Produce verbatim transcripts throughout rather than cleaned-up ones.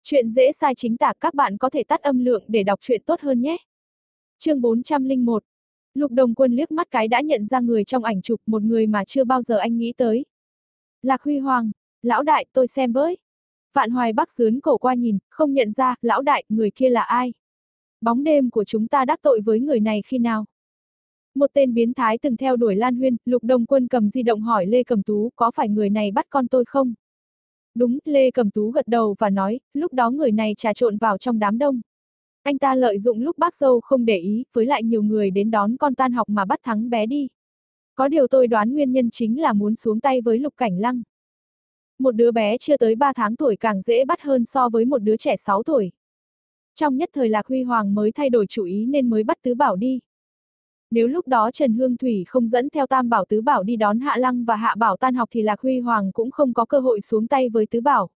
Chuyện dễ sai chính tả, các bạn có thể tắt âm lượng để đọc truyện tốt hơn nhé. Chương bốn trăm lẻ một. Lục Đồng Quân liếc mắt cái đã nhận ra người trong ảnh chụp, một người mà chưa bao giờ anh nghĩ tới. Lạc Huy Hoàng, lão đại, tôi xem với. Vạn Hoài Bắc dướn cổ qua nhìn, không nhận ra, lão đại, người kia là ai? Bóng đêm của chúng ta đắc tội với người này khi nào? Một tên biến thái từng theo đuổi Lan Huyên. Lục Đồng Quân cầm di động hỏi Lê Cầm Tú, có phải người này bắt con tôi không? Đúng, Lê Cầm Tú gật đầu và nói, lúc đó người này trà trộn vào trong đám đông. Anh ta lợi dụng lúc bác dâu không để ý, với lại nhiều người đến đón con tan học mà bắt thắng bé đi. Có điều tôi đoán nguyên nhân chính là muốn xuống tay với Lục Cảnh Lăng. Một đứa bé chưa tới ba tháng tuổi càng dễ bắt hơn so với một đứa trẻ sáu tuổi. Trong nhất thời Lạc Huy Hoàng mới thay đổi chủ ý nên mới bắt Tứ Bảo đi. Nếu lúc đó Trần Hương Thủy không dẫn theo Tam Bảo Tứ Bảo đi đón Hạ Lăng và Hạ Bảo tan học thì Lạc Huy Hoàng cũng không có cơ hội xuống tay với Tứ Bảo.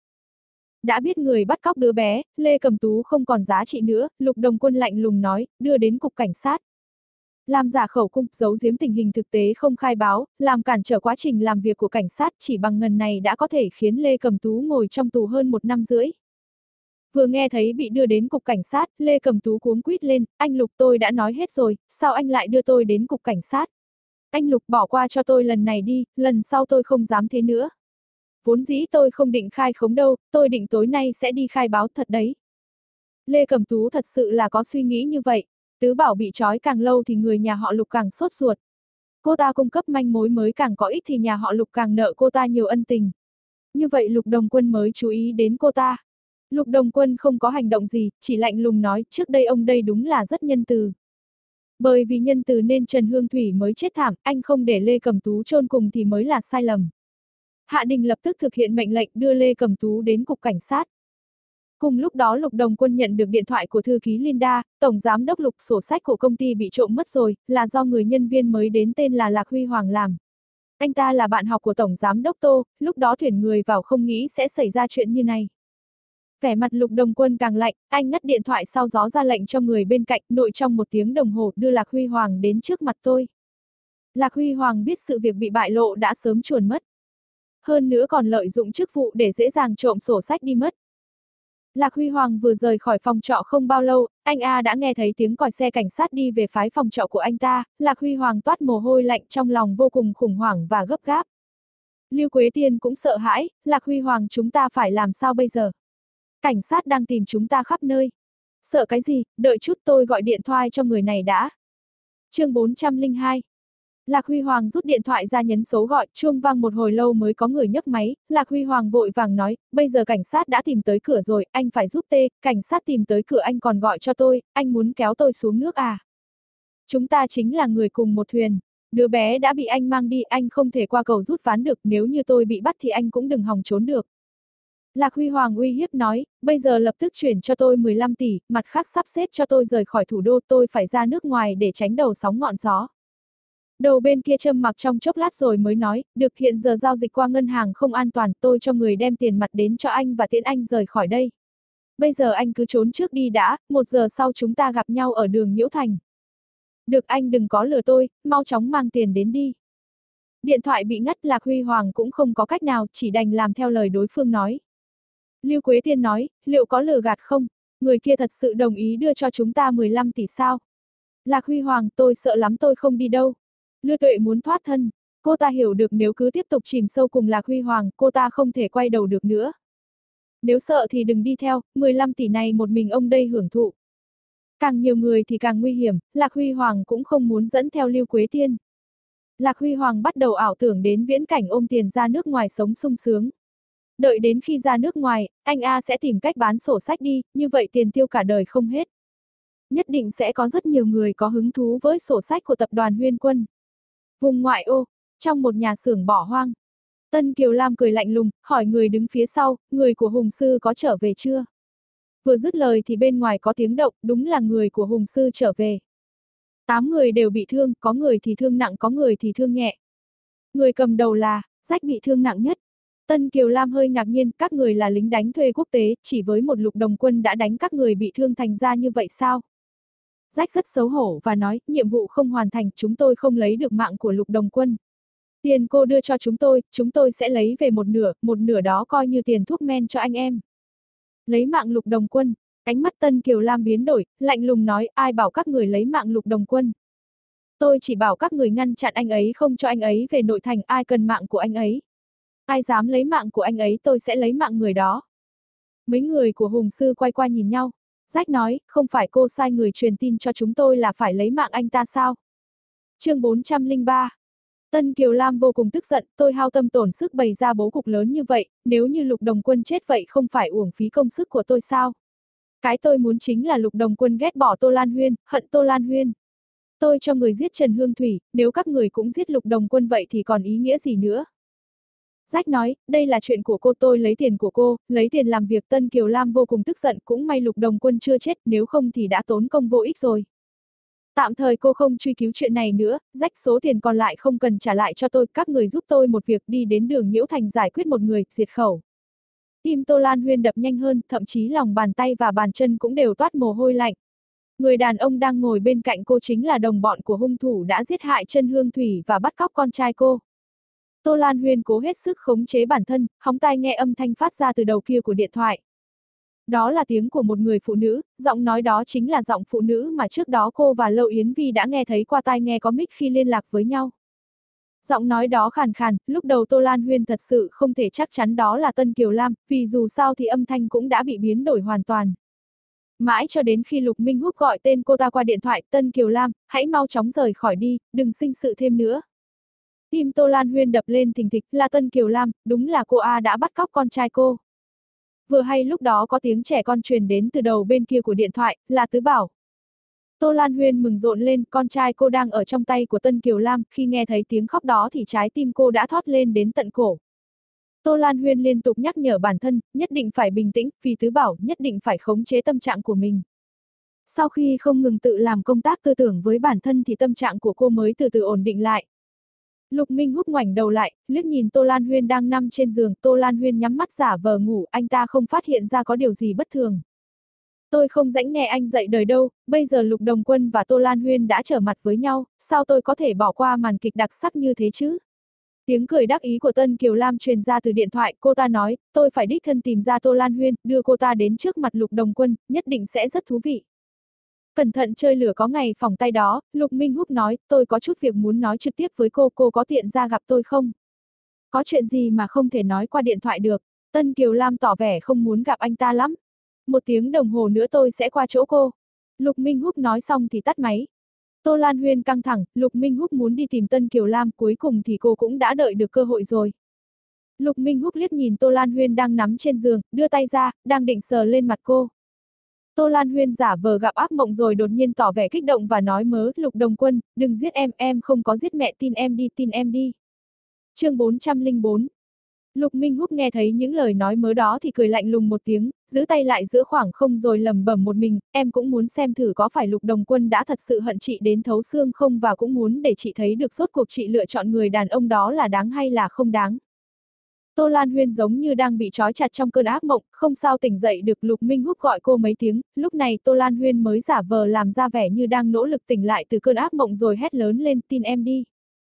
Đã biết người bắt cóc đứa bé, Lê Cầm Tú không còn giá trị nữa, Lục Đồng Quân lạnh lùng nói, đưa đến cục cảnh sát. Làm giả khẩu cung, giấu giếm tình hình thực tế không khai báo, làm cản trở quá trình làm việc của cảnh sát, chỉ bằng ngần này đã có thể khiến Lê Cầm Tú ngồi trong tù hơn một năm rưỡi. Vừa nghe thấy bị đưa đến cục cảnh sát, Lê Cầm Tú cuống quýt lên, anh Lục, tôi đã nói hết rồi, sao anh lại đưa tôi đến cục cảnh sát? Anh Lục, bỏ qua cho tôi lần này đi, lần sau tôi không dám thế nữa. Vốn dĩ tôi không định khai khống đâu, tôi định tối nay sẽ đi khai báo thật đấy. Lê Cầm Tú thật sự là có suy nghĩ như vậy. Tứ Bảo bị trói càng lâu thì người nhà họ Lục càng sốt ruột. Cô ta cung cấp manh mối mới càng có ích thì nhà họ Lục càng nợ cô ta nhiều ân tình. Như vậy Lục Đồng Quân mới chú ý đến cô ta. Lục Đồng Quân không có hành động gì, chỉ lạnh lùng nói, trước đây ông đây đúng là rất nhân từ. Bởi vì nhân từ nên Trần Hương Thủy mới chết thảm, anh không để Lê Cầm Tú chôn cùng thì mới là sai lầm. Hạ Đình lập tức thực hiện mệnh lệnh đưa Lê Cầm Tú đến cục cảnh sát. Cùng lúc đó Lục Đồng Quân nhận được điện thoại của thư ký Linda, tổng giám đốc Lục, sổ sách của công ty bị trộm mất rồi, là do người nhân viên mới đến tên là Lạc Huy Hoàng làm. Anh ta là bạn học của tổng giám đốc Tô, lúc đó tuyển người vào không nghĩ sẽ xảy ra chuyện như này. Vẻ mặt Lục Đồng Quân càng lạnh, anh ngắt điện thoại sau gió ra lệnh cho người bên cạnh, nội trong một tiếng đồng hồ đưa Lạc Huy Hoàng đến trước mặt tôi. Lạc Huy Hoàng biết sự việc bị bại lộ đã sớm chuồn mất. Hơn nữa còn lợi dụng chức vụ để dễ dàng trộm sổ sách đi mất. Lạc Huy Hoàng vừa rời khỏi phòng trọ không bao lâu, anh A đã nghe thấy tiếng còi xe cảnh sát đi về phái phòng trọ của anh ta. Lạc Huy Hoàng toát mồ hôi lạnh, trong lòng vô cùng khủng hoảng và gấp gáp. Lưu Quế Tiên cũng sợ hãi, Lạc Huy Hoàng, chúng ta phải làm sao bây giờ? Cảnh sát đang tìm chúng ta khắp nơi. Sợ cái gì, đợi chút tôi gọi điện thoại cho người này đã. Chương bốn trăm lẻ hai. Lạc Huy Hoàng rút điện thoại ra nhấn số gọi, chuông vang một hồi lâu mới có người nhấc máy. Lạc Huy Hoàng vội vàng nói, bây giờ cảnh sát đã tìm tới cửa rồi, anh phải giúp tê, cảnh sát tìm tới cửa anh còn gọi cho tôi, anh muốn kéo tôi xuống nước à? Chúng ta chính là người cùng một thuyền, đứa bé đã bị anh mang đi, anh không thể qua cầu rút ván được, nếu như tôi bị bắt thì anh cũng đừng hòng trốn được. Lạc Huy Hoàng uy hiếp nói, bây giờ lập tức chuyển cho tôi mười lăm tỷ, mặt khác sắp xếp cho tôi rời khỏi thủ đô, tôi phải ra nước ngoài để tránh đầu sóng ngọn gió. Đầu bên kia trầm mặc trong chốc lát rồi mới nói, được, hiện giờ giao dịch qua ngân hàng không an toàn, tôi cho người đem tiền mặt đến cho anh và tiễn anh rời khỏi đây. Bây giờ anh cứ trốn trước đi đã, một giờ sau chúng ta gặp nhau ở đường Nhiễu Thành. Được, anh đừng có lừa tôi, mau chóng mang tiền đến đi. Điện thoại bị ngắt, Lạc Huy Hoàng cũng không có cách nào, chỉ đành làm theo lời đối phương nói. Lưu Quế Tiên nói, liệu có lừa gạt không? Người kia thật sự đồng ý đưa cho chúng ta mười lăm tỷ sao? Lạc Huy Hoàng, tôi sợ lắm, tôi không đi đâu. Lưu Tuệ muốn thoát thân. Cô ta hiểu được nếu cứ tiếp tục chìm sâu cùng Lạc Huy Hoàng, cô ta không thể quay đầu được nữa. Nếu sợ thì đừng đi theo, mười lăm tỷ này một mình ông đây hưởng thụ. Càng nhiều người thì càng nguy hiểm, Lạc Huy Hoàng cũng không muốn dẫn theo Lưu Quế Tiên. Lạc Huy Hoàng bắt đầu ảo tưởng đến viễn cảnh ôm tiền ra nước ngoài sống sung sướng. Đợi đến khi ra nước ngoài, anh A sẽ tìm cách bán sổ sách đi, như vậy tiền tiêu cả đời không hết. Nhất định sẽ có rất nhiều người có hứng thú với sổ sách của tập đoàn Huyên Quân. Vùng ngoại ô, trong một nhà xưởng bỏ hoang. Tân Kiều Lam cười lạnh lùng, hỏi người đứng phía sau, người của Hùng Sư có trở về chưa? Vừa dứt lời thì bên ngoài có tiếng động, đúng là người của Hùng Sư trở về. Tám người đều bị thương, có người thì thương nặng, có người thì thương nhẹ. Người cầm đầu là, Rách bị thương nặng nhất. Tân Kiều Lam hơi ngạc nhiên, các người là lính đánh thuê quốc tế, chỉ với một Lục Đồng Quân đã đánh các người bị thương thành ra như vậy sao? Rách rất xấu hổ và nói, nhiệm vụ không hoàn thành, chúng tôi không lấy được mạng của Lục Đồng Quân. Tiền cô đưa cho chúng tôi, chúng tôi sẽ lấy về một nửa, một nửa đó coi như tiền thuốc men cho anh em. Lấy mạng Lục Đồng Quân. Ánh mắt Tân Kiều Lam biến đổi, lạnh lùng nói, ai bảo các người lấy mạng Lục Đồng Quân. Tôi chỉ bảo các người ngăn chặn anh ấy không cho anh ấy về nội thành, ai cần mạng của anh ấy. Ai dám lấy mạng của anh ấy tôi sẽ lấy mạng người đó. Mấy người của Hùng Sư quay qua nhìn nhau. Rách nói, không phải cô sai người truyền tin cho chúng tôi là phải lấy mạng anh ta sao? Chương bốn trăm lẻ ba. Tân Kiều Lam vô cùng tức giận, tôi hao tâm tổn sức bày ra bố cục lớn như vậy, nếu như Lục Đồng Quân chết vậy không phải uổng phí công sức của tôi sao? Cái tôi muốn chính là Lục Đồng Quân ghét bỏ Tô Lan Huyên, hận Tô Lan Huyên. Tôi cho người giết Trần Hương Thủy, nếu các người cũng giết Lục Đồng Quân vậy thì còn ý nghĩa gì nữa? Rách nói, đây là chuyện của cô, tôi lấy tiền của cô, lấy tiền làm việc. Tân Kiều Lam vô cùng tức giận, cũng may Lục Đồng Quân chưa chết, nếu không thì đã tốn công vô ích rồi. Tạm thời cô không truy cứu chuyện này nữa, rách số tiền còn lại không cần trả lại cho tôi, các người giúp tôi một việc, đi đến đường Nhiễu Thành giải quyết một người, diệt khẩu. Tim Tô Lan Huyên đập nhanh hơn, thậm chí lòng bàn tay và bàn chân cũng đều toát mồ hôi lạnh. Người đàn ông đang ngồi bên cạnh cô chính là đồng bọn của hung thủ đã giết hại Trân Hương Thủy và bắt cóc con trai cô. Tô Lan Huyên cố hết sức khống chế bản thân, hóng tai nghe âm thanh phát ra từ đầu kia của điện thoại. Đó là tiếng của một người phụ nữ, giọng nói đó chính là giọng phụ nữ mà trước đó cô và Lâu Yến Vi đã nghe thấy qua tai nghe có mic khi liên lạc với nhau. Giọng nói đó khàn khàn, lúc đầu Tô Lan Huyên thật sự không thể chắc chắn đó là Tân Kiều Lam, vì dù sao thì âm thanh cũng đã bị biến đổi hoàn toàn. Mãi cho đến khi Lục Minh Húc gọi tên cô ta qua điện thoại, Tân Kiều Lam, hãy mau chóng rời khỏi đi, đừng sinh sự thêm nữa. Tim Tô Lan Huyên đập lên thình thịch, là Tân Kiều Lam, đúng là cô A đã bắt cóc con trai cô. Vừa hay lúc đó có tiếng trẻ con truyền đến từ đầu bên kia của điện thoại, là Tứ Bảo. Tô Lan Huyên mừng rộn lên, con trai cô đang ở trong tay của Tân Kiều Lam, khi nghe thấy tiếng khóc đó thì trái tim cô đã thót lên đến tận cổ. Tô Lan Huyên liên tục nhắc nhở bản thân, nhất định phải bình tĩnh, vì Tứ Bảo nhất định phải khống chế tâm trạng của mình. Sau khi không ngừng tự làm công tác tư tưởng với bản thân thì tâm trạng của cô mới từ từ ổn định lại. Lục Minh Húc ngoảnh đầu lại, liếc nhìn Tô Lan Huyên đang nằm trên giường, Tô Lan Huyên nhắm mắt giả vờ ngủ, anh ta không phát hiện ra có điều gì bất thường. Tôi không rảnh nghe anh dạy đời đâu, bây giờ Lục Đồng Quân và Tô Lan Huyên đã trở mặt với nhau, sao tôi có thể bỏ qua màn kịch đặc sắc như thế chứ? Tiếng cười đắc ý của Tân Kiều Lam truyền ra từ điện thoại, cô ta nói, tôi phải đích thân tìm ra Tô Lan Huyên, đưa cô ta đến trước mặt Lục Đồng Quân, nhất định sẽ rất thú vị. Cẩn thận chơi lửa có ngày phỏng tay đó, Lục Minh Húc nói, tôi có chút việc muốn nói trực tiếp với cô, cô có tiện ra gặp tôi không? Có chuyện gì mà không thể nói qua điện thoại được? Tân Kiều Lam tỏ vẻ không muốn gặp anh ta lắm. Một tiếng đồng hồ nữa tôi sẽ qua chỗ cô. Lục Minh Húc nói xong thì tắt máy. Tô Lan Huyên căng thẳng, Lục Minh Húc muốn đi tìm Tân Kiều Lam, cuối cùng thì cô cũng đã đợi được cơ hội rồi. Lục Minh Húc liếc nhìn Tô Lan Huyên đang nằm trên giường, đưa tay ra, đang định sờ lên mặt cô. Tô Lan Huyên giả vờ gặp ác mộng rồi đột nhiên tỏ vẻ kích động và nói mớ, Lục Đồng Quân, đừng giết em, em không có giết mẹ, tin em đi, tin em đi. Chương bốn trăm lẻ bốn. Lục Minh Húc nghe thấy những lời nói mớ đó thì cười lạnh lùng một tiếng, giữ tay lại giữa khoảng không rồi lẩm bẩm một mình, em cũng muốn xem thử có phải Lục Đồng Quân đã thật sự hận chị đến thấu xương không, và cũng muốn để chị thấy được rốt cuộc chị lựa chọn người đàn ông đó là đáng hay là không đáng. Tô Lan Huyên giống như đang bị trói chặt trong cơn ác mộng, không sao tỉnh dậy được. Lục Minh Húc gọi cô mấy tiếng, lúc này Tô Lan Huyên mới giả vờ làm ra vẻ như đang nỗ lực tỉnh lại từ cơn ác mộng rồi hét lớn lên, tin em đi.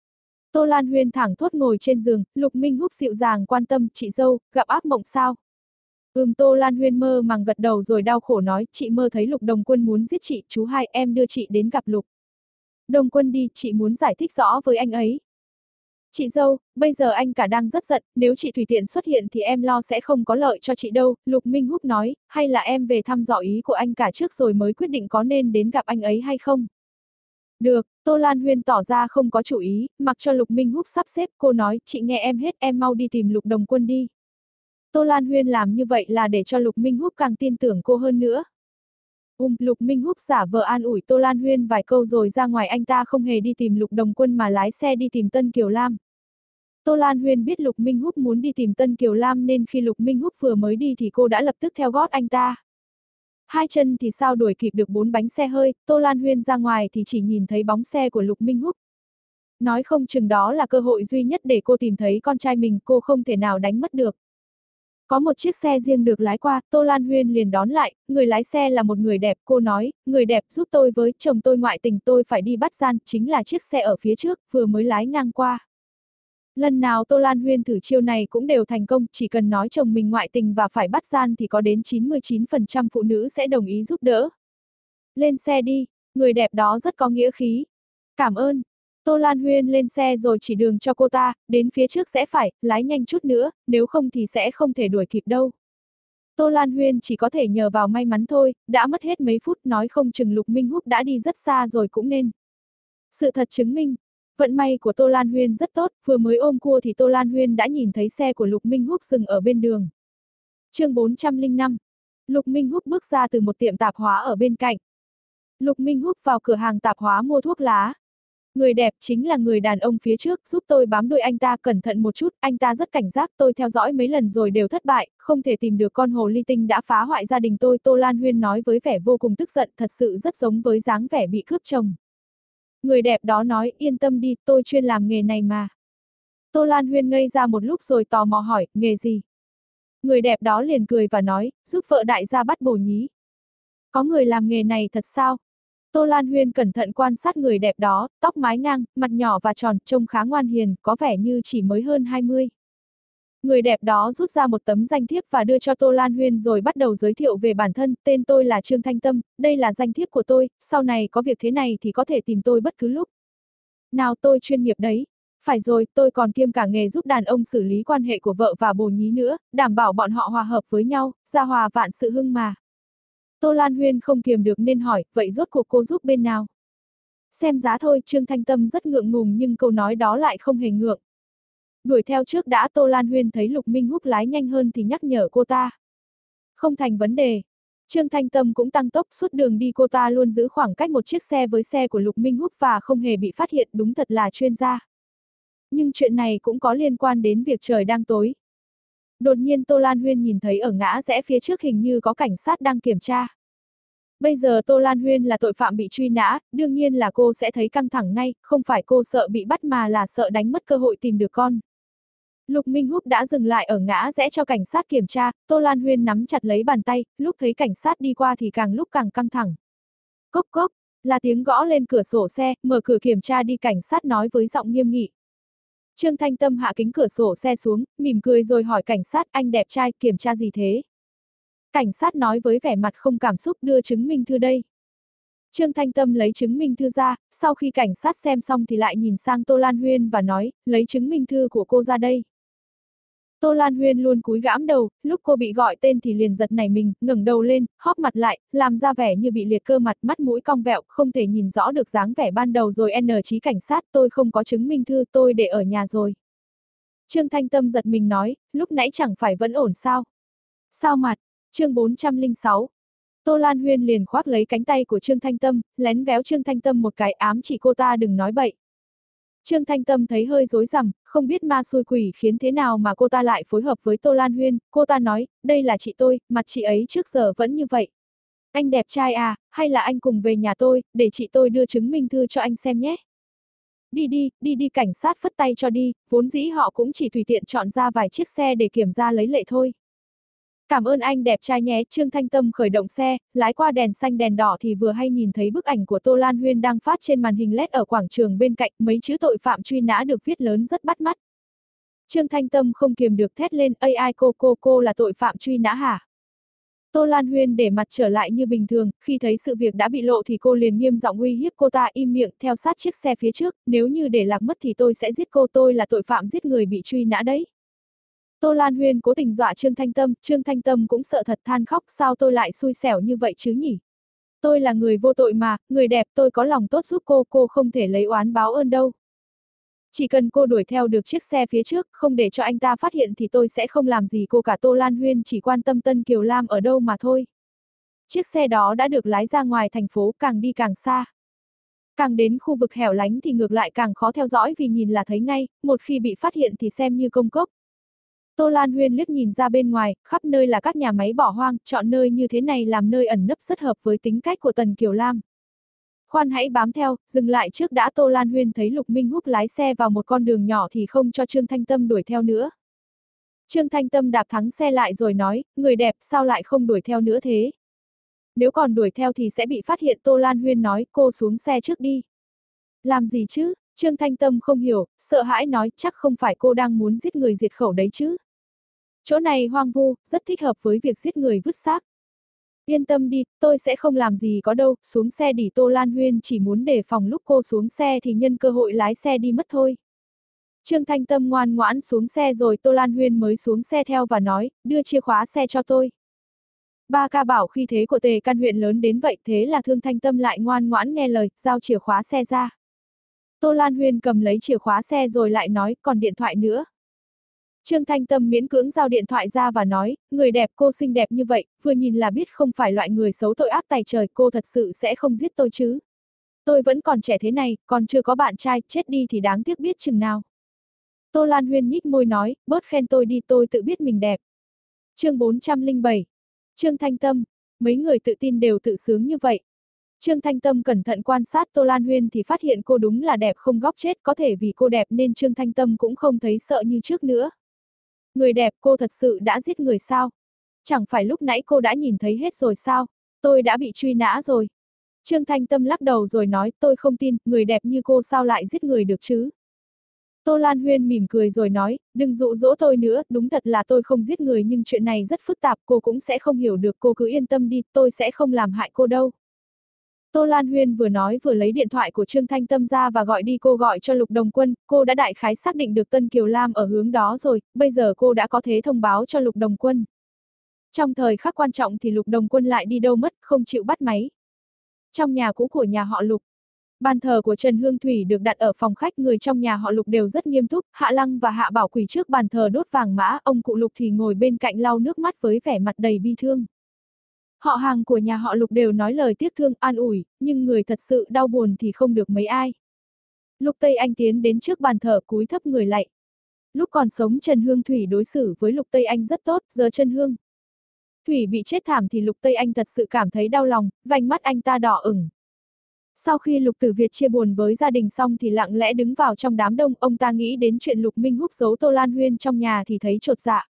Tô Lan Huyên thẳng thốt ngồi trên giường, Lục Minh Húc dịu dàng quan tâm, chị dâu, gặp ác mộng sao? Ừm, Tô Lan Huyên mơ màng gật đầu rồi đau khổ nói, chị mơ thấy Lục Đồng Quân muốn giết chị, chú hai, em đưa chị đến gặp Lục Đồng Quân đi, chị muốn giải thích rõ với anh ấy. Chị dâu, bây giờ anh cả đang rất giận, nếu chị tùy tiện xuất hiện thì em lo sẽ không có lợi cho chị đâu, Lục Minh Húc nói, hay là em về thăm dò ý của anh cả trước rồi mới quyết định có nên đến gặp anh ấy hay không? Được, Tô Lan Huyên tỏ ra không có chủ ý, mặc cho Lục Minh Húc sắp xếp, cô nói, chị nghe em hết, em mau đi tìm Lục Đồng Quân đi. Tô Lan Huyên làm như vậy là để cho Lục Minh Húc càng tin tưởng cô hơn nữa. Um, Lục Minh Húc giả vờ an ủi Tô Lan Huyên vài câu rồi ra ngoài, anh ta không hề đi tìm Lục Đồng Quân mà lái xe đi tìm Tân Kiều Lam. Tô Lan Huyên biết Lục Minh Húc muốn đi tìm Tân Kiều Lam nên khi Lục Minh Húc vừa mới đi thì cô đã lập tức theo gót anh ta. Hai chân thì sao đuổi kịp được bốn bánh xe hơi, Tô Lan Huyên ra ngoài thì chỉ nhìn thấy bóng xe của Lục Minh Húc. Nói không chừng đó là cơ hội duy nhất để cô tìm thấy con trai mình, cô không thể nào đánh mất được. Có một chiếc xe riêng được lái qua, Tô Lan Huyên liền đón lại, người lái xe là một người đẹp, cô nói, người đẹp giúp tôi với, chồng tôi ngoại tình, tôi phải đi bắt gian, chính là chiếc xe ở phía trước, vừa mới lái ngang qua. Lần nào Tô Lan Huyên thử chiêu này cũng đều thành công, chỉ cần nói chồng mình ngoại tình và phải bắt gian thì có đến chín mươi chín phần trăm phụ nữ sẽ đồng ý giúp đỡ. Lên xe đi, người đẹp đó rất có nghĩa khí. Cảm ơn. Tô Lan Huyên lên xe rồi chỉ đường cho cô ta, đến phía trước sẽ phải, lái nhanh chút nữa, nếu không thì sẽ không thể đuổi kịp đâu. Tô Lan Huyên chỉ có thể nhờ vào may mắn thôi, đã mất hết mấy phút nói không chừng Lục Minh Húc đã đi rất xa rồi cũng nên. Sự thật chứng minh, vận may của Tô Lan Huyên rất tốt, vừa mới ôm cua thì Tô Lan Huyên đã nhìn thấy xe của Lục Minh Húc dừng ở bên đường. Chương bốn trăm lẻ năm. Lục Minh Húc bước ra từ một tiệm tạp hóa ở bên cạnh. Lục Minh Húc vào cửa hàng tạp hóa mua thuốc lá. Người đẹp chính là người đàn ông phía trước, giúp tôi bám đuôi anh ta cẩn thận một chút, anh ta rất cảnh giác, tôi theo dõi mấy lần rồi đều thất bại, không thể tìm được con hồ ly tinh đã phá hoại gia đình tôi, Tô Lan Huyên nói với vẻ vô cùng tức giận, thật sự rất giống với dáng vẻ bị cướp chồng. Người đẹp đó nói, yên tâm đi, tôi chuyên làm nghề này mà. Tô Lan Huyên ngây ra một lúc rồi tò mò hỏi, nghề gì? Người đẹp đó liền cười và nói, giúp vợ đại gia bắt bồ nhí. Có người làm nghề này thật sao? Tô Lan Huyên cẩn thận quan sát người đẹp đó, tóc mái ngang, mặt nhỏ và tròn, trông khá ngoan hiền, có vẻ như chỉ mới hơn hai mươi. Người đẹp đó rút ra một tấm danh thiếp và đưa cho Tô Lan Huyên rồi bắt đầu giới thiệu về bản thân, tên tôi là Trương Thanh Tâm, đây là danh thiếp của tôi, sau này có việc thế này thì có thể tìm tôi bất cứ lúc. Nào tôi chuyên nghiệp đấy. Phải rồi, tôi còn kiêm cả nghề giúp đàn ông xử lý quan hệ của vợ và bồ nhí nữa, đảm bảo bọn họ hòa hợp với nhau, gia hòa vạn sự hưng mà. Tô Lan Huyên không kiềm được nên hỏi, vậy rốt cuộc cô giúp bên nào? Xem giá thôi, Trương Thanh Tâm rất ngượng ngùng nhưng câu nói đó lại không hề ngượng. Đuổi theo trước đã, Tô Lan Huyên thấy Lục Minh Húc lái nhanh hơn thì nhắc nhở cô ta. Không thành vấn đề. Trương Thanh Tâm cũng tăng tốc, suốt đường đi cô ta luôn giữ khoảng cách một chiếc xe với xe của Lục Minh Húc và không hề bị phát hiện, đúng thật là chuyên gia. Nhưng chuyện này cũng có liên quan đến việc trời đang tối. Đột nhiên Tô Lan Huyên nhìn thấy ở ngã rẽ phía trước hình như có cảnh sát đang kiểm tra. Bây giờ Tô Lan Huyên là tội phạm bị truy nã, đương nhiên là cô sẽ thấy căng thẳng ngay, không phải cô sợ bị bắt mà là sợ đánh mất cơ hội tìm được con. Lục Minh Húc đã dừng lại ở ngã rẽ cho cảnh sát kiểm tra, Tô Lan Huyên nắm chặt lấy bàn tay, lúc thấy cảnh sát đi qua thì càng lúc càng căng thẳng. Cốc cốc, là tiếng gõ lên cửa sổ xe, mở cửa kiểm tra đi, cảnh sát nói với giọng nghiêm nghị. Trương Thanh Tâm hạ kính cửa sổ xe xuống, mỉm cười rồi hỏi cảnh sát, anh đẹp trai, kiểm tra gì thế? Cảnh sát nói với vẻ mặt không cảm xúc, đưa chứng minh thư đây. Trương Thanh Tâm lấy chứng minh thư ra, sau khi cảnh sát xem xong thì lại nhìn sang Tô Lan Huyên và nói, lấy chứng minh thư của cô ra đây. Tô Lan Huyên luôn cúi gãm đầu, lúc cô bị gọi tên thì liền giật nảy mình, ngẩng đầu lên, hóp mặt lại, làm ra vẻ như bị liệt cơ mặt, mắt mũi cong vẹo, không thể nhìn rõ được dáng vẻ ban đầu rồi n chí cảnh sát, tôi không có chứng minh thư, tôi để ở nhà rồi. Trương Thanh Tâm giật mình nói, lúc nãy chẳng phải vẫn ổn sao? Sao mặt? Chương bốn trăm lẻ sáu. Tô Lan Huyên liền khoác lấy cánh tay của Trương Thanh Tâm, lén véo Trương Thanh Tâm một cái, ám chỉ cô ta đừng nói bậy. Trương Thanh Tâm thấy hơi rối rắm, không biết ma xui quỷ khiến thế nào mà cô ta lại phối hợp với Tô Lan Huyên, cô ta nói, đây là chị tôi, mặt chị ấy trước giờ vẫn như vậy. Anh đẹp trai à, hay là anh cùng về nhà tôi, để chị tôi đưa chứng minh thư cho anh xem nhé. Đi đi, đi đi, cảnh sát phất tay cho đi, vốn dĩ họ cũng chỉ tùy tiện chọn ra vài chiếc xe để kiểm tra lấy lệ thôi. Cảm ơn anh đẹp trai nhé, Trương Thanh Tâm khởi động xe, lái qua đèn xanh đèn đỏ thì vừa hay nhìn thấy bức ảnh của Tô Lan Huyên đang phát trên màn hình led ở quảng trường bên cạnh, mấy chữ tội phạm truy nã được viết lớn rất bắt mắt. Trương Thanh Tâm không kiềm được thét lên, ây ai cô cô cô là tội phạm truy nã hả? Tô Lan Huyên để mặt trở lại như bình thường, khi thấy sự việc đã bị lộ thì cô liền nghiêm giọng uy hiếp cô ta im miệng theo sát chiếc xe phía trước, nếu như để lạc mất thì tôi sẽ giết cô, tôi là tội phạm giết người bị truy nã đấy. Tô Lan Huyên cố tình dọa Trương Thanh Tâm, Trương Thanh Tâm cũng sợ thật than khóc, sao tôi lại xui xẻo như vậy chứ nhỉ? Tôi là người vô tội mà, người đẹp, tôi có lòng tốt giúp cô, cô không thể lấy oán báo ơn đâu. Chỉ cần cô đuổi theo được chiếc xe phía trước, không để cho anh ta phát hiện thì tôi sẽ không làm gì cô cả. Tô Lan Huyên chỉ quan tâm Tân Kiều Lam ở đâu mà thôi. Chiếc xe đó đã được lái ra ngoài thành phố, càng đi càng xa. Càng đến khu vực hẻo lánh thì ngược lại càng khó theo dõi vì nhìn là thấy ngay, một khi bị phát hiện thì xem như công cốc. Tô Lan Huyên liếc nhìn ra bên ngoài, khắp nơi là các nhà máy bỏ hoang, chọn nơi như thế này làm nơi ẩn nấp rất hợp với tính cách của Tần Kiều Lam. Khoan hãy bám theo, dừng lại trước đã. Tô Lan Huyên thấy Lục Minh Húc lái xe vào một con đường nhỏ thì không cho Trương Thanh Tâm đuổi theo nữa. Trương Thanh Tâm đạp thắng xe lại rồi nói, người đẹp sao lại không đuổi theo nữa thế? Nếu còn đuổi theo thì sẽ bị phát hiện. Tô Lan Huyên nói, cô xuống xe trước đi. Làm gì chứ? Trương Thanh Tâm không hiểu, sợ hãi nói chắc không phải cô đang muốn giết người diệt khẩu đấy chứ. Chỗ này hoang vu, rất thích hợp với việc giết người vứt xác. Yên tâm đi, tôi sẽ không làm gì có đâu, xuống xe đi. Tô Lan Huyên chỉ muốn đề phòng lúc cô xuống xe thì nhân cơ hội lái xe đi mất thôi. Trương Thanh Tâm ngoan ngoãn xuống xe rồi Tô Lan Huyên mới xuống xe theo và nói, đưa chìa khóa xe cho tôi. Ba ca bảo khi thế của Tề Căn huyện lớn đến vậy, thế là Thương Thanh Tâm lại ngoan ngoãn nghe lời, giao chìa khóa xe ra. Tô Lan Huyên cầm lấy chìa khóa xe rồi lại nói, còn điện thoại nữa. Trương Thanh Tâm miễn cưỡng giao điện thoại ra và nói, người đẹp cô xinh đẹp như vậy, vừa nhìn là biết không phải loại người xấu tội ác tày trời, cô thật sự sẽ không giết tôi chứ. Tôi vẫn còn trẻ thế này, còn chưa có bạn trai, chết đi thì đáng tiếc biết chừng nào. Tô Lan Huyên nhích môi nói, bớt khen tôi đi, tôi tự biết mình đẹp. Chương bốn trăm lẻ bảy. Trương Thanh Tâm, mấy người tự tin đều tự sướng như vậy. Trương Thanh Tâm cẩn thận quan sát Tô Lan Huyên thì phát hiện cô đúng là đẹp không góc chết, có thể vì cô đẹp nên Trương Thanh Tâm cũng không thấy sợ như trước nữa. Người đẹp, cô thật sự đã giết người sao? Chẳng phải lúc nãy cô đã nhìn thấy hết rồi sao? Tôi đã bị truy nã rồi. Trương Thanh Tâm lắc đầu rồi nói, tôi không tin, người đẹp như cô sao lại giết người được chứ? Tô Lan Huyên mỉm cười rồi nói, đừng dụ dỗ tôi nữa, đúng thật là tôi không giết người nhưng chuyện này rất phức tạp, cô cũng sẽ không hiểu được, cô cứ yên tâm đi, tôi sẽ không làm hại cô đâu. Tô Lan Huyên vừa nói vừa lấy điện thoại của Trương Thanh Tâm ra và gọi đi. Cô gọi cho Lục Đồng Quân, cô đã đại khái xác định được Tân Kiều Lam ở hướng đó rồi, bây giờ cô đã có thể thông báo cho Lục Đồng Quân. Trong thời khắc quan trọng thì Lục Đồng Quân lại đi đâu mất, không chịu bắt máy. Trong nhà cũ của nhà họ Lục, bàn thờ của Trần Hương Thủy được đặt ở phòng khách, người trong nhà họ Lục đều rất nghiêm túc, Hạ Lăng và Hạ Bảo quỳ trước bàn thờ đốt vàng mã, ông cụ Lục thì ngồi bên cạnh lau nước mắt với vẻ mặt đầy bi thương. Họ hàng của nhà họ Lục đều nói lời tiếc thương, an ủi, nhưng người thật sự đau buồn thì không được mấy ai. Lục Tây Anh tiến đến trước bàn thờ cúi thấp người lạy. Lúc còn sống Trần Hương Thủy đối xử với Lục Tây Anh rất tốt, giờ Trần Hương Thủy bị chết thảm thì Lục Tây Anh thật sự cảm thấy đau lòng, vành mắt anh ta đỏ ửng. Sau khi Lục Tử Việt chia buồn với gia đình xong thì lặng lẽ đứng vào trong đám đông, ông ta nghĩ đến chuyện Lục Minh Húc giấu Tô Lan Huyên trong nhà thì thấy chột dạ.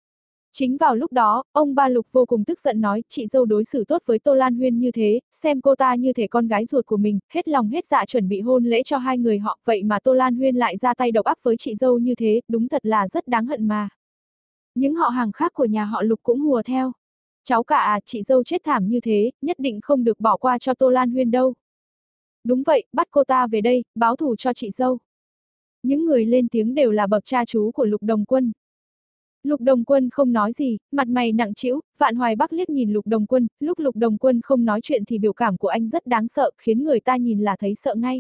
Chính vào lúc đó, ông ba Lục vô cùng tức giận nói, chị dâu đối xử tốt với Tô Lan Huyên như thế, xem cô ta như thể con gái ruột của mình, hết lòng hết dạ chuẩn bị hôn lễ cho hai người họ, vậy mà Tô Lan Huyên lại ra tay độc ác với chị dâu như thế, đúng thật là rất đáng hận mà. Những họ hàng khác của nhà họ Lục cũng hùa theo. Cháu cả à, chị dâu chết thảm như thế, nhất định không được bỏ qua cho Tô Lan Huyên đâu. Đúng vậy, bắt cô ta về đây, báo thù cho chị dâu. Những người lên tiếng đều là bậc cha chú của Lục Đồng Quân. Lục Đồng Quân không nói gì, mặt mày nặng trĩu, Vạn Hoài Bắc liếc nhìn Lục Đồng Quân, lúc Lục Đồng Quân không nói chuyện thì biểu cảm của anh rất đáng sợ, khiến người ta nhìn là thấy sợ ngay.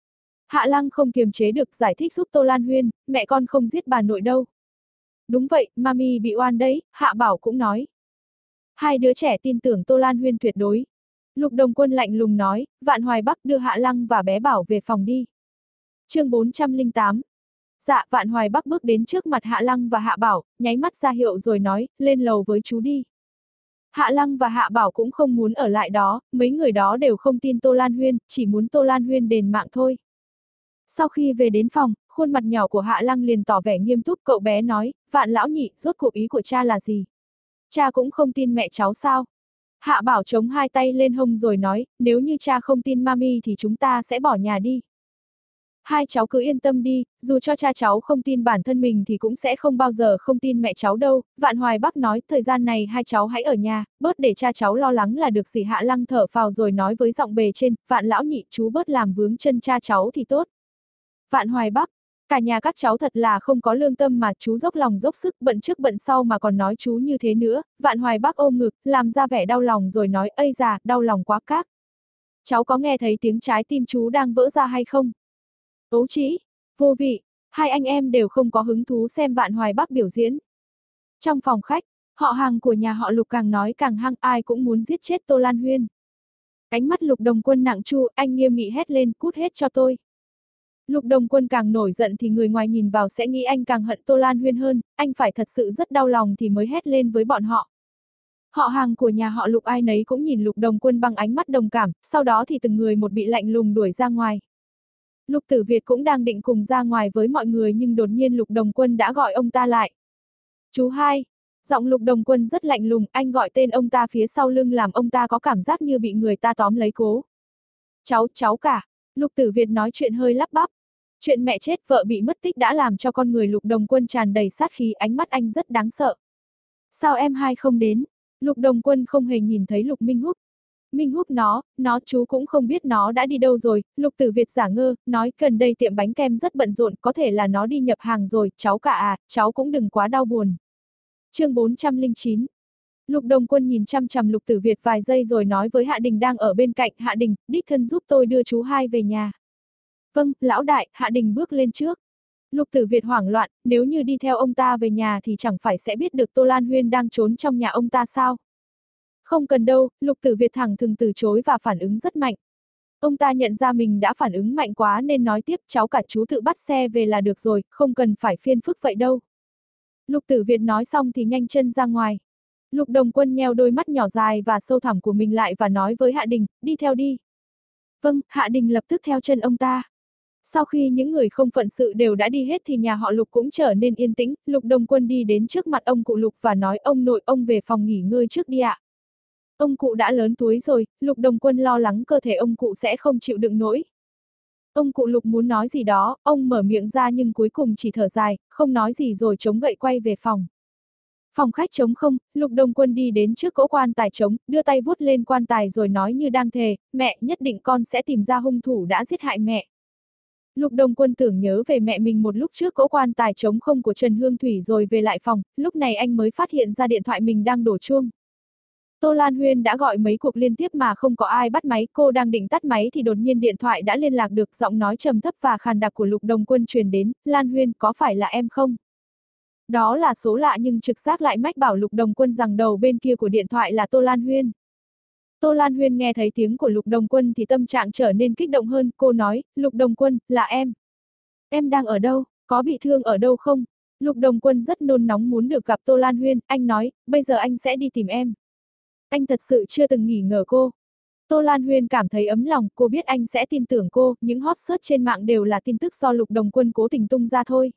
Hạ Lăng không kiềm chế được giải thích giúp Tô Lan Huyên, mẹ con không giết bà nội đâu. Đúng vậy, mami bị oan đấy, Hạ Bảo cũng nói. Hai đứa trẻ tin tưởng Tô Lan Huyên tuyệt đối. Lục Đồng Quân lạnh lùng nói, Vạn Hoài Bắc đưa Hạ Lăng và bé Bảo về phòng đi. Chương bốn trăm lẻ tám. Dạ, Vạn Hoài Bắc bước đến trước mặt Hạ Lăng và Hạ Bảo, nháy mắt ra hiệu rồi nói, lên lầu với chú đi. Hạ Lăng và Hạ Bảo cũng không muốn ở lại đó, mấy người đó đều không tin Tô Lan Huyên, chỉ muốn Tô Lan Huyên đền mạng thôi. Sau khi về đến phòng, khuôn mặt nhỏ của Hạ Lăng liền tỏ vẻ nghiêm túc, cậu bé nói, Vạn lão nhị, rốt cuộc ý của cha là gì? Cha cũng không tin mẹ cháu sao? Hạ Bảo chống hai tay lên hông rồi nói, nếu như cha không tin mami thì chúng ta sẽ bỏ nhà đi. Hai cháu cứ yên tâm đi, dù cho cha cháu không tin bản thân mình thì cũng sẽ không bao giờ không tin mẹ cháu đâu. Vạn Hoài Bắc nói, thời gian này hai cháu hãy ở nhà, bớt để cha cháu lo lắng là được. Dì Hạ Lăng thở phào rồi nói với giọng bề trên, Vạn lão nhị, chú bớt làm vướng chân cha cháu thì tốt. Vạn Hoài Bắc, cả nhà các cháu thật là không có lương tâm mà, chú dốc lòng dốc sức bận trước bận sau mà còn nói chú như thế nữa. Vạn Hoài Bắc ôm ngực, làm ra vẻ đau lòng rồi nói, ây già, đau lòng quá các. Cháu có nghe thấy tiếng trái tim chú đang vỡ ra hay không? Ấu trĩ, vô vị, hai anh em đều không có hứng thú xem Vạn Hoài Bắc biểu diễn. Trong phòng khách, họ hàng của nhà họ Lục càng nói càng hăng, ai cũng muốn giết chết Tô Lan Huyên. Ánh mắt Lục Đồng Quân nặng chu, anh nghiêm nghị hét lên, cút hết cho tôi. Lục Đồng Quân càng nổi giận thì người ngoài nhìn vào sẽ nghĩ anh càng hận Tô Lan Huyên hơn, anh phải thật sự rất đau lòng thì mới hét lên với bọn họ. Họ hàng của nhà họ Lục ai nấy cũng nhìn Lục Đồng Quân bằng ánh mắt đồng cảm, sau đó thì từng người một bị lạnh lùng đuổi ra ngoài. Lục Tử Việt cũng đang định cùng ra ngoài với mọi người nhưng đột nhiên Lục Đồng Quân đã gọi ông ta lại. Chú hai, giọng Lục Đồng Quân rất lạnh lùng, anh gọi tên ông ta phía sau lưng làm ông ta có cảm giác như bị người ta tóm lấy cố. Cháu, cháu cả, Lục Tử Việt nói chuyện hơi lắp bắp. Chuyện mẹ chết vợ bị mất tích đã làm cho con người Lục Đồng Quân tràn đầy sát khí, ánh mắt anh rất đáng sợ. Sao em hai không đến? Lục Đồng Quân không hề nhìn thấy Lục Minh Húc. Minh Húc nó, nó chú cũng không biết nó đã đi đâu rồi. Lục Tử Việt giả ngơ, nói gần đây tiệm bánh kem rất bận rộn, có thể là nó đi nhập hàng rồi, cháu cả à, cháu cũng đừng quá đau buồn. Chương bốn trăm lẻ chín. Lục Đồng Quân nhìn chăm chằm Lục Tử Việt vài giây rồi nói với Hạ Đình đang ở bên cạnh, Hạ Đình, đích thân giúp tôi đưa chú hai về nhà. Vâng, lão đại, Hạ Đình bước lên trước. Lục Tử Việt hoảng loạn, nếu như đi theo ông ta về nhà thì chẳng phải sẽ biết được Tô Lan Huyên đang trốn trong nhà ông ta sao? Không cần đâu, Lục Tử Việt thẳng thừng từ chối và phản ứng rất mạnh. Ông ta nhận ra mình đã phản ứng mạnh quá nên nói tiếp, cháu cả chú tự bắt xe về là được rồi, không cần phải phiền phức vậy đâu. Lục Tử Việt nói xong thì nhanh chân ra ngoài. Lục Đồng Quân nheo đôi mắt nhỏ dài và sâu thẳm của mình lại và nói với Hạ Đình, đi theo đi. Vâng, Hạ Đình lập tức theo chân ông ta. Sau khi những người không phận sự đều đã đi hết thì nhà họ Lục cũng trở nên yên tĩnh, Lục Đồng Quân đi đến trước mặt ông cụ Lục và nói, ông nội, ông về phòng nghỉ ngơi trước đi ạ. Ông cụ đã lớn tuổi rồi, Lục Đồng Quân lo lắng cơ thể ông cụ sẽ không chịu đựng nổi. Ông cụ Lục muốn nói gì đó, ông mở miệng ra nhưng cuối cùng chỉ thở dài, không nói gì rồi chống gậy quay về phòng. Phòng khách trống không, Lục Đồng Quân đi đến trước cỗ quan tài trống, đưa tay vuốt lên quan tài rồi nói như đang thề, mẹ, nhất định con sẽ tìm ra hung thủ đã giết hại mẹ. Lục Đồng Quân tưởng nhớ về mẹ mình một lúc trước cỗ quan tài trống không của Trần Hương Thủy rồi về lại phòng, lúc này anh mới phát hiện ra điện thoại mình đang đổ chuông. Tô Lan Huyên đã gọi mấy cuộc liên tiếp mà không có ai bắt máy, cô đang định tắt máy thì đột nhiên điện thoại đã liên lạc được, giọng nói trầm thấp và khàn đặc của Lục Đồng Quân truyền đến, Lan Huyên, có phải là em không? Đó là số lạ nhưng trực giác lại mách bảo Lục Đồng Quân rằng đầu bên kia của điện thoại là Tô Lan Huyên. Tô Lan Huyên nghe thấy tiếng của Lục Đồng Quân thì tâm trạng trở nên kích động hơn, cô nói, Lục Đồng Quân, là em. Em đang ở đâu, có bị thương ở đâu không? Lục Đồng Quân rất nôn nóng muốn được gặp Tô Lan Huyên, anh nói, bây giờ anh sẽ đi tìm em. Anh thật sự chưa từng nghỉ ngờ cô. Tô Lan Huyên cảm thấy ấm lòng, cô biết anh sẽ tin tưởng cô, những hot search trên mạng đều là tin tức do Lục Đồng Quân cố tình tung ra thôi.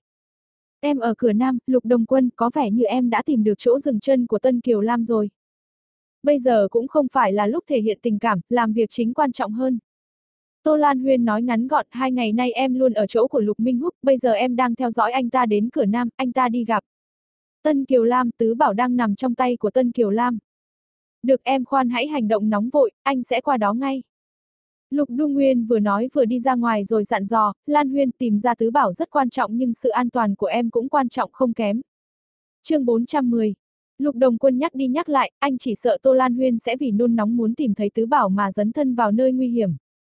Em ở cửa Nam, Lục Đồng Quân, có vẻ như em đã tìm được chỗ dừng chân của Tân Kiều Lam rồi. Bây giờ cũng không phải là lúc thể hiện tình cảm, làm việc chính quan trọng hơn. Tô Lan Huyên nói ngắn gọn, hai ngày nay em luôn ở chỗ của Lục Minh Húc, bây giờ em đang theo dõi anh ta đến cửa Nam, anh ta đi gặp. Tân Kiều Lam, Tứ Bảo đang nằm trong tay của Tân Kiều Lam. Được em khoan hãy hành động nóng vội, anh sẽ qua đó ngay. Lục Du Nguyên vừa nói vừa đi ra ngoài rồi dặn dò, Lan Huyên tìm ra Tứ Bảo rất quan trọng nhưng sự an toàn của em cũng quan trọng không kém. Chương bốn trăm mười. Lục Đồng Quân nhắc đi nhắc lại, anh chỉ sợ Tô Lan Huyên sẽ vì nôn nóng muốn tìm thấy Tứ Bảo mà dấn thân vào nơi nguy hiểm.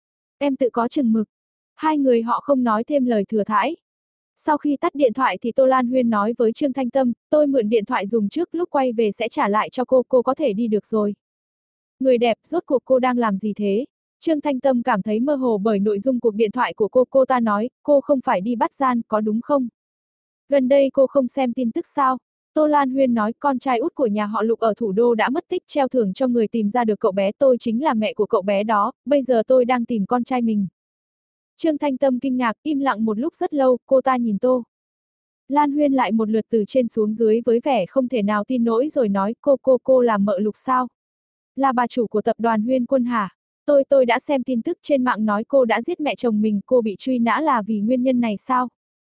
Em tự có chừng mực. Hai người họ không nói thêm lời thừa thãi. Sau khi tắt điện thoại thì Tô Lan Huyên nói với Trương Thanh Tâm, tôi mượn điện thoại dùng trước, lúc quay về sẽ trả lại cho cô, cô có thể đi được rồi. Người đẹp, rốt cuộc cô đang làm gì thế? Trương Thanh Tâm cảm thấy mơ hồ bởi nội dung cuộc điện thoại của cô, cô ta nói, cô không phải đi bắt gian, có đúng không? Gần đây cô không xem tin tức sao? Tô Lan Huyên nói, con trai út của nhà họ Lục ở thủ đô đã mất tích, treo thưởng cho người tìm ra được cậu bé, tôi chính là mẹ của cậu bé đó, bây giờ tôi đang tìm con trai mình. Trương Thanh Tâm kinh ngạc, im lặng một lúc rất lâu, cô ta nhìn Tô Lan Huyên lại một lượt từ trên xuống dưới với vẻ không thể nào tin nổi rồi nói, cô cô cô là mợ Lục sao? Là bà chủ của tập đoàn Huyên Quân hả? Tôi tôi đã xem tin tức trên mạng nói cô đã giết mẹ chồng mình, cô bị truy nã là vì nguyên nhân này sao?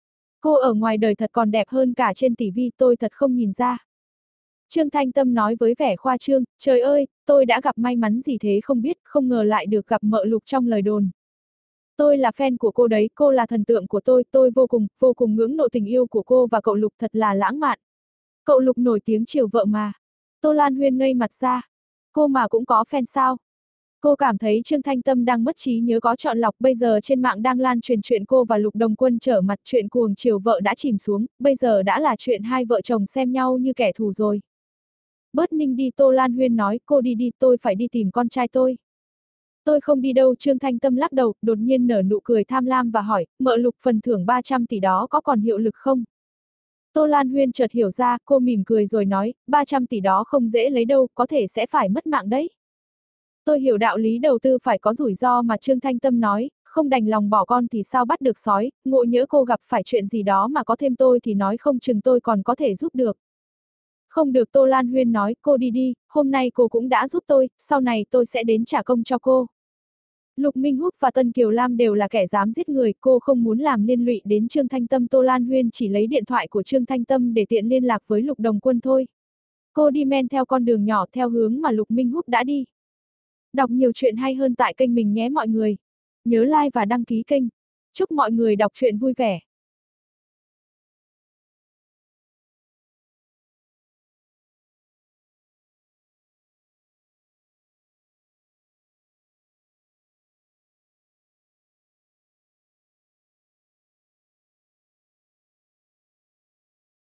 Cô ở ngoài đời thật còn đẹp hơn cả trên ti vi, tôi thật không nhìn ra. Trương Thanh Tâm nói với vẻ khoa trương, trời ơi, tôi đã gặp may mắn gì thế không biết, không ngờ lại được gặp mợ Lục trong lời đồn. Tôi là fan của cô đấy, cô là thần tượng của tôi, tôi vô cùng, vô cùng ngưỡng mộ tình yêu của cô và cậu Lục thật là lãng mạn. Cậu Lục nổi tiếng chiều vợ mà. Tô Lan Huyên ngây mặt ra. Cô mà cũng có fan sao? Cô cảm thấy Trương Thanh Tâm đang mất trí nhớ có chọn lọc, bây giờ trên mạng đang lan truyền chuyện cô và Lục Đồng Quân trở mặt, chuyện cuồng chiều vợ đã chìm xuống, bây giờ đã là chuyện hai vợ chồng xem nhau như kẻ thù rồi. Bớt ninh đi, Tô Lan Huyên nói, cô đi đi, tôi phải đi tìm con trai tôi. Tôi không đi đâu, Trương Thanh Tâm lắc đầu, đột nhiên nở nụ cười tham lam và hỏi, mợ Lục phần thưởng ba trăm tỷ đó có còn hiệu lực không? Tô Lan Huyên chợt hiểu ra, cô mỉm cười rồi nói, ba trăm tỷ đó không dễ lấy đâu, có thể sẽ phải mất mạng đấy. Tôi hiểu đạo lý đầu tư phải có rủi ro mà Trương Thanh Tâm nói, không đành lòng bỏ con thì sao bắt được sói, ngộ nhỡ cô gặp phải chuyện gì đó mà có thêm tôi thì nói không chừng tôi còn có thể giúp được. Không được, Tô Lan Huyên nói, cô đi đi, hôm nay cô cũng đã giúp tôi, sau này tôi sẽ đến trả công cho cô. Lục Minh Húc và Tân Kiều Lam đều là kẻ dám giết người, cô không muốn làm liên lụy đến Trương Thanh Tâm. Tô Lan Huyên chỉ lấy điện thoại của Trương Thanh Tâm để tiện liên lạc với Lục Đồng Quân thôi. Cô đi men theo con đường nhỏ theo hướng mà Lục Minh Húc đã đi. Đọc nhiều chuyện hay hơn tại kênh mình nhé mọi người. Nhớ like và đăng ký kênh. Chúc mọi người đọc truyện vui vẻ.